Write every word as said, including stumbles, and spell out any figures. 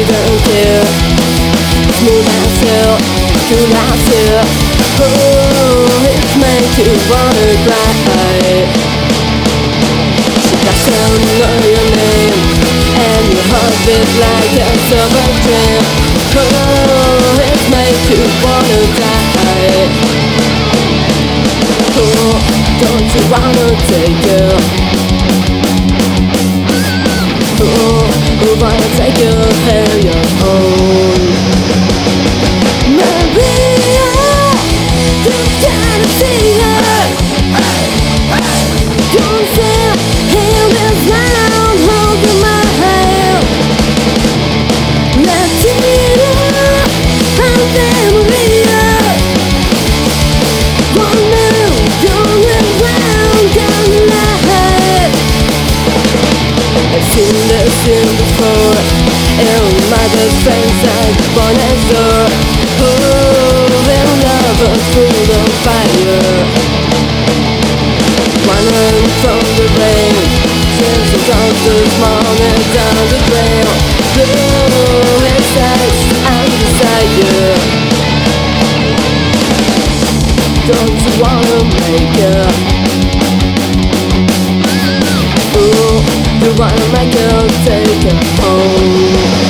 didn't care. Smooth as hell, cool as hell. Oh, it makes you wanna cry. She doesn't know your name, and your heart beats like a silver dream. Oh, it makes you wanna die. Oh, don't you wanna take her? Oh, you wanna take your hair your own. Maria, you gotta see her. Don't say he'll be round holding my hand. Let's see her, I'm there, Maria. One now, going round down the line. I've seen this scene before, and my best friends are born next door. Oh, their love was full of fire. Running from the rain, since the comes this morning down the trail. Oh, it's sex and desire. Don't you wanna make her? Oh, you wanna make her take her home.